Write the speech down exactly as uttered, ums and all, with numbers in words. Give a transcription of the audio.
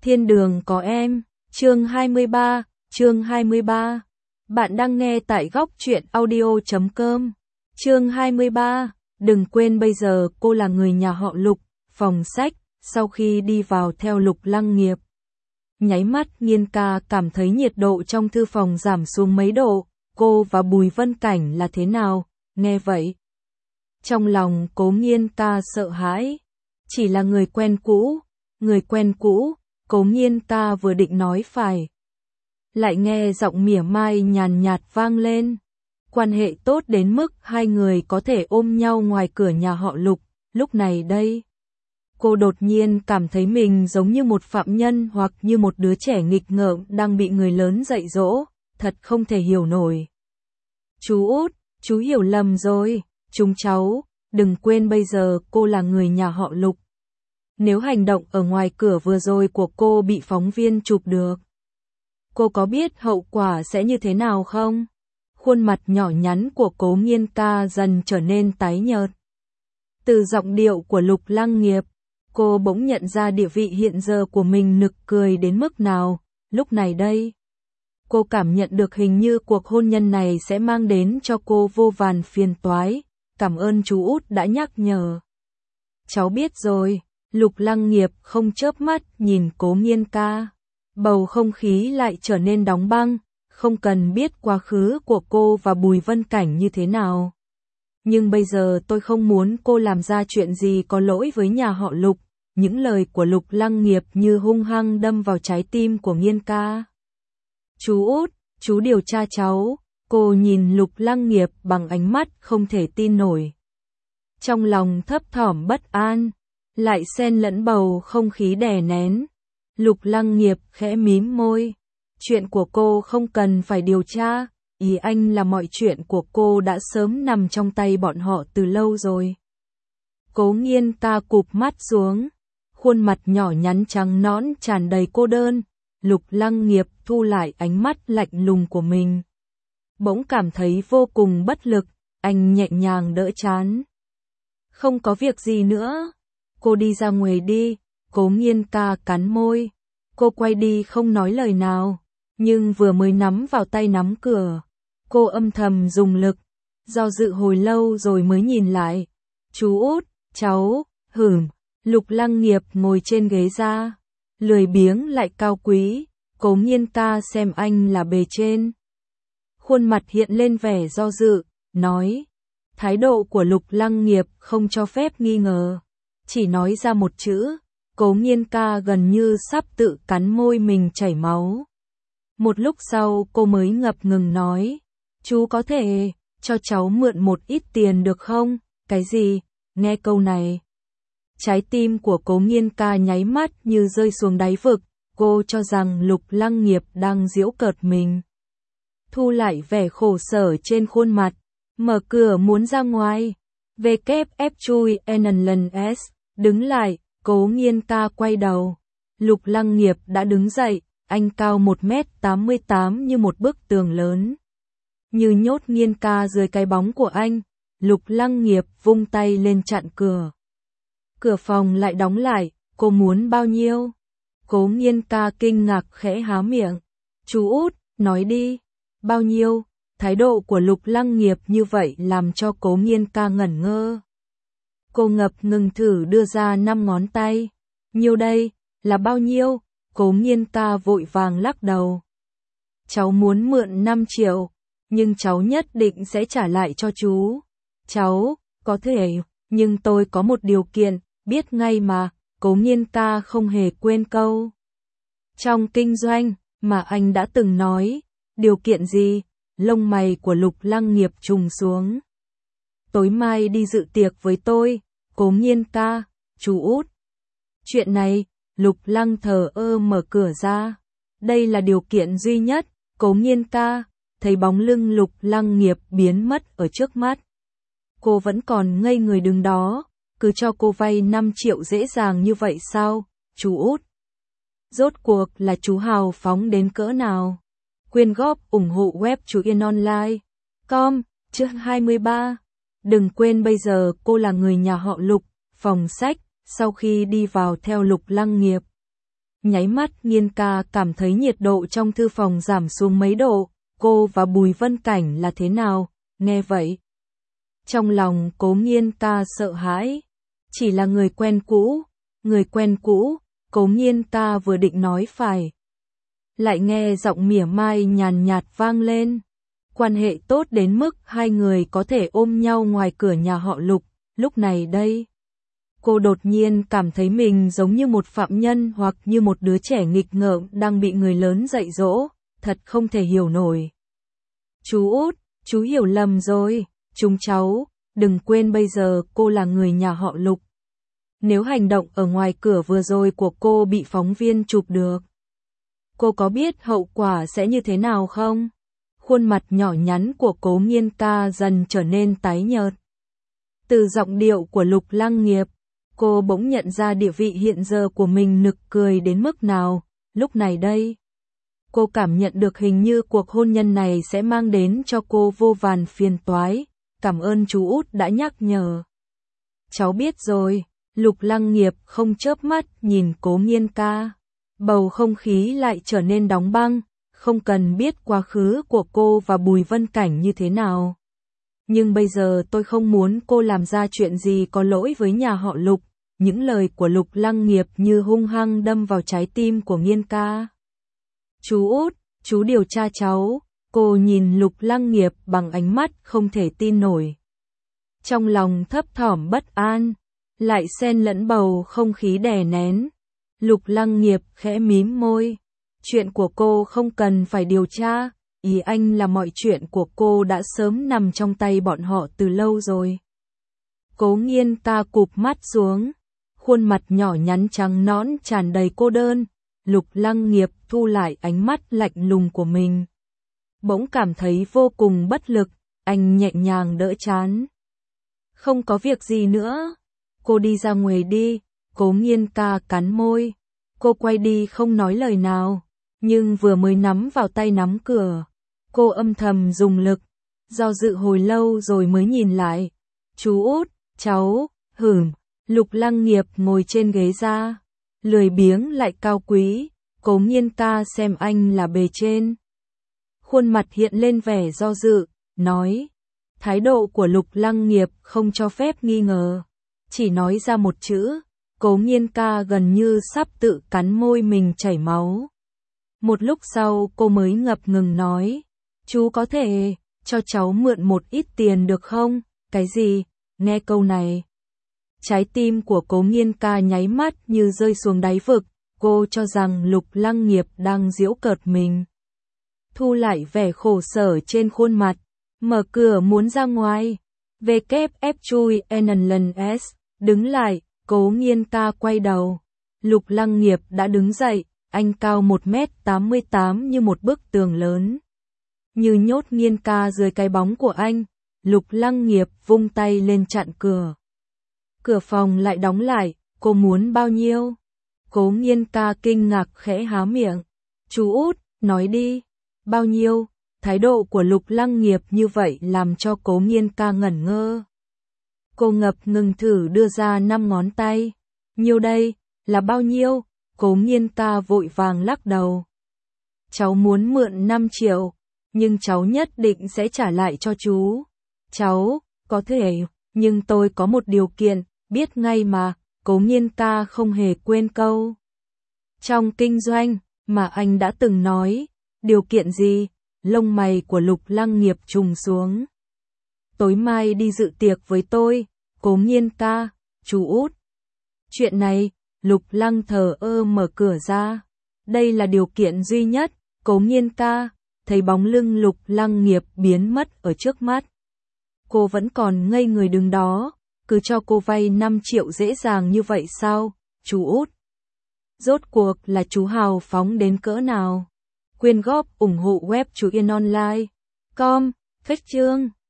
Thiên đường có em, chương hai mươi ba, chương hai mươi ba. Bạn đang nghe tại góc truyện audio chấm com. Chương hai mươi ba, đừng quên bây giờ cô là người nhà họ Lục, phòng sách, sau khi đi vào theo Lục Lăng Nghiệp. Nháy mắt Nghiên ca cảm thấy nhiệt độ trong thư phòng giảm xuống mấy độ, cô và Bùi Vân Cảnh là thế nào, nghe vậy. Trong lòng Cố Nghiên ca sợ hãi, chỉ là người quen cũ, người quen cũ. Cố Nghiên ca vừa định nói phải, lại nghe giọng mỉa mai nhàn nhạt vang lên. Quan hệ tốt đến mức hai người có thể ôm nhau ngoài cửa nhà họ Lục, lúc này đây. Cô đột nhiên cảm thấy mình giống như một phạm nhân hoặc như một đứa trẻ nghịch ngợm đang bị người lớn dạy dỗ, thật không thể hiểu nổi. Chú Út, chú hiểu lầm rồi, chúng cháu, đừng quên bây giờ cô là người nhà họ Lục. Nếu hành động ở ngoài cửa vừa rồi của cô bị phóng viên chụp được, cô có biết hậu quả sẽ như thế nào không? Khuôn mặt nhỏ nhắn của Cố Nghiên ca dần trở nên tái nhợt. Từ giọng điệu của Lục Lăng Nghiệp, cô bỗng nhận ra địa vị hiện giờ của mình nực cười đến mức nào. Lúc này đây, cô cảm nhận được hình như cuộc hôn nhân này sẽ mang đến cho cô vô vàn phiền toái. Cảm ơn chú Út đã nhắc nhở. Cháu biết rồi. Lục Lăng Nghiệp không chớp mắt nhìn Cố Nghiên ca. Bầu không khí lại trở nên đóng băng, không cần biết quá khứ của cô và Bùi Vân Cảnh như thế nào. Nhưng bây giờ tôi không muốn cô làm ra chuyện gì có lỗi với nhà họ Lục. Những lời của Lục Lăng Nghiệp như hung hăng đâm vào trái tim của Nghiên ca. Chú Út, chú điều tra cháu. Cô nhìn Lục Lăng Nghiệp bằng ánh mắt không thể tin nổi. Trong lòng thấp thỏm bất an, lại xen lẫn bầu không khí đè nén. Lục Lăng Nghiệp khẽ mím môi. Chuyện của cô không cần phải điều tra, ý anh là mọi chuyện của cô đã sớm nằm trong tay bọn họ từ lâu rồi. Cố Nghiên ca cụp mắt xuống, khuôn mặt nhỏ nhắn trắng nõn tràn đầy cô đơn. Lục Lăng Nghiệp thu lại ánh mắt lạnh lùng của mình. Bỗng cảm thấy vô cùng bất lực, anh nhẹ nhàng đỡ trán. Không có việc gì nữa. Cô đi ra ngoài đi. Cố Nghiên ca cắn môi. Cô quay đi không nói lời nào. Nhưng vừa mới nắm vào tay nắm cửa, cô âm thầm dùng lực. Do dự hồi lâu rồi mới nhìn lại. Chú Út, cháu, hửm. Lục Lăng Nghiệp ngồi trên ghế ra. Lười biếng lại cao quý. Cố Nghiên ca xem anh là bề trên. Khuôn mặt hiện lên vẻ do dự, nói. Thái độ của Lục Lăng Nghiệp không cho phép nghi ngờ. Chỉ nói ra một chữ, Cố Nghiên ca gần như sắp tự cắn môi mình chảy máu. Một lúc sau cô mới ngập ngừng nói, chú có thể cho cháu mượn một ít tiền được không? Cái gì? Nghe câu này, trái tim của Cố Nghiên ca nháy mắt như rơi xuống đáy vực. Cô cho rằng Lục Lăng Nghiệp đang giễu cợt mình. Thu lại vẻ khổ sở trên khuôn mặt, mở cửa muốn ra ngoài. vê kép ép chui en lần S, đứng lại. Cố Nghiên ca quay đầu. Lục Lăng Nghiệp đã đứng dậy, anh cao một mét tám mươi tám như một bức tường lớn. Như nhốt Nghiên ca dưới cái bóng của anh, Lục Lăng Nghiệp vung tay lên chặn cửa. Cửa phòng lại đóng lại, cô muốn bao nhiêu? Cố Nghiên ca kinh ngạc khẽ há miệng. Chú Út, nói đi, bao nhiêu? Thái độ của Lục Lăng Nghiệp như vậy làm cho Cố Nghiên ca ngẩn ngơ. Cô ngập ngừng thử đưa ra năm ngón tay. Nhiêu đây? Là bao nhiêu? Cố Nghiên ca vội vàng lắc đầu. Cháu muốn mượn năm triệu, nhưng cháu nhất định sẽ trả lại cho chú. Cháu, có thể, nhưng tôi có một điều kiện, biết ngay mà. Cố Nghiên ca không hề quên câu trong kinh doanh mà anh đã từng nói. Điều kiện gì? Lông mày của Lục Lăng Nghiệp trùng xuống. Tối mai đi dự tiệc với tôi. Cố Nghiên ca, chú Út. Chuyện này, Lục Lăng thờ ơ mở cửa ra. Đây là điều kiện duy nhất. Cố Nghiên ca, thấy bóng lưng Lục Lăng Nghiệp biến mất ở trước mắt. Cô vẫn còn ngây người đứng đó. Cứ cho cô vay năm triệu dễ dàng như vậy sao, chú Út? Rốt cuộc là chú hào phóng đến cỡ nào? Quyên góp ủng hộ web Chú Yên Online. Com, chương hai mươi ba. Đừng quên bây giờ cô là người nhà họ Lục, phòng sách, sau khi đi vào theo Lục Lăng Nghiệp. Nháy mắt Nghiên ca cảm thấy nhiệt độ trong thư phòng giảm xuống mấy độ, cô và Bùi Vân Cảnh là thế nào, nghe vậy. Trong lòng Cố Nghiên ca sợ hãi, chỉ là người quen cũ, người quen cũ, Cố Nghiên ca vừa định nói phải. Lại nghe giọng mỉa mai nhàn nhạt vang lên. Quan hệ tốt đến mức hai người có thể ôm nhau ngoài cửa nhà họ Lục, lúc này đây. Cô đột nhiên cảm thấy mình giống như một phạm nhân hoặc như một đứa trẻ nghịch ngợm đang bị người lớn dạy dỗ, thật không thể hiểu nổi. Chú út, chú hiểu lầm rồi, chúng cháu, đừng quên bây giờ cô là người nhà họ Lục. Nếu hành động ở ngoài cửa vừa rồi của cô bị phóng viên chụp được, cô có biết hậu quả sẽ như thế nào không? Khuôn mặt nhỏ nhắn của Cố Nghiên ca dần trở nên tái nhợt. Từ giọng điệu của Lục Lăng Nghiệp, cô bỗng nhận ra địa vị hiện giờ của mình nực cười đến mức nào. Lúc này đây, cô cảm nhận được hình như cuộc hôn nhân này sẽ mang đến cho cô vô vàn phiền toái. Cảm ơn chú út đã nhắc nhở. Cháu biết rồi. Lục Lăng Nghiệp không chớp mắt nhìn Cố Nghiên ca. Bầu không khí lại trở nên đóng băng. Không cần biết quá khứ của cô và Bùi Vân Cảnh như thế nào. Nhưng bây giờ tôi không muốn cô làm ra chuyện gì có lỗi với nhà họ Lục. Những lời của Lục Lăng Nghiệp như hung hăng đâm vào trái tim của Nghiên ca. Chú út, chú điều tra cháu. Cô nhìn Lục Lăng Nghiệp bằng ánh mắt không thể tin nổi. Trong lòng thấp thỏm bất an, lại xen lẫn bầu không khí đè nén. Lục Lăng Nghiệp khẽ mím môi. Chuyện của cô không cần phải điều tra, ý anh là mọi chuyện của cô đã sớm nằm trong tay bọn họ từ lâu rồi. Cố Nghiên ca cụp mắt xuống, khuôn mặt nhỏ nhắn trắng nõn tràn đầy cô đơn. Lục Lăng Nghiệp thu lại ánh mắt lạnh lùng của mình. Bỗng cảm thấy vô cùng bất lực, anh nhẹ nhàng đỡ trán. Không có việc gì nữa, cô đi ra ngoài đi. Cố Nghiên ca cắn môi, cô quay đi không nói lời nào. Nhưng vừa mới nắm vào tay nắm cửa, cô âm thầm dùng lực, do dự hồi lâu rồi mới nhìn lại. Chú út, cháu, hửm. Lục Lăng Nghiệp ngồi trên ghế ra, lười biếng lại cao quý. Cố Nghiên ca xem anh là bề trên. Khuôn mặt hiện lên vẻ do dự, nói. Thái độ của Lục Lăng Nghiệp không cho phép nghi ngờ. Chỉ nói ra một chữ, Cố Nghiên ca gần như sắp tự cắn môi mình chảy máu. Một lúc sau cô mới ngập ngừng nói. Chú có thể cho cháu mượn một ít tiền được không? Cái gì? Nghe câu này, trái tim của Cố Nghiên ca nháy mắt như rơi xuống đáy vực. Cô cho rằng Lục Lăng Nghiệp đang giễu cợt mình. Thu lại vẻ khổ sở trên khuôn mặt, mở cửa muốn ra ngoài. vê kép ép chui en lần S, đứng lại. Cố Nghiên ca quay đầu. Lục Lăng Nghiệp đã đứng dậy, anh cao một mét tám mươi tám như một bức tường lớn. Như nhốt Nghiên ca dưới cái bóng của anh. Lục Lăng Nghiệp vung tay lên chặn cửa. Cửa phòng lại đóng lại. Cô muốn bao nhiêu? Cố Nghiên ca kinh ngạc khẽ há miệng. Chú út, nói đi. Bao nhiêu? Thái độ của Lục Lăng Nghiệp như vậy làm cho Cố Nghiên ca ngẩn ngơ. Cô ngập ngừng thử đưa ra năm ngón tay. Nhiêu đây? Là bao nhiêu? Cố Nghiên ca vội vàng lắc đầu. Cháu muốn mượn năm triệu, nhưng cháu nhất định sẽ trả lại cho chú. Cháu, có thể, nhưng tôi có một điều kiện, biết ngay mà. Cố Nghiên ca không hề quên câu trong kinh doanh mà anh đã từng nói. Điều kiện gì? Lông mày của Lục Lăng Nghiệp trùng xuống. Tối mai đi dự tiệc với tôi. Cố Nghiên ca, chú út. Chuyện này, Lục Lăng thờ ơ mở cửa ra. Đây là điều kiện duy nhất. Cố Nghiên ca, thấy bóng lưng Lục Lăng Nghiệp biến mất ở trước mắt. Cô vẫn còn ngây người đứng đó. Cứ cho cô vay năm triệu dễ dàng như vậy sao, chú út? Rốt cuộc là chú hào phóng đến cỡ nào? Quyên góp ủng hộ web Chú Yên Online. Com, phết chương.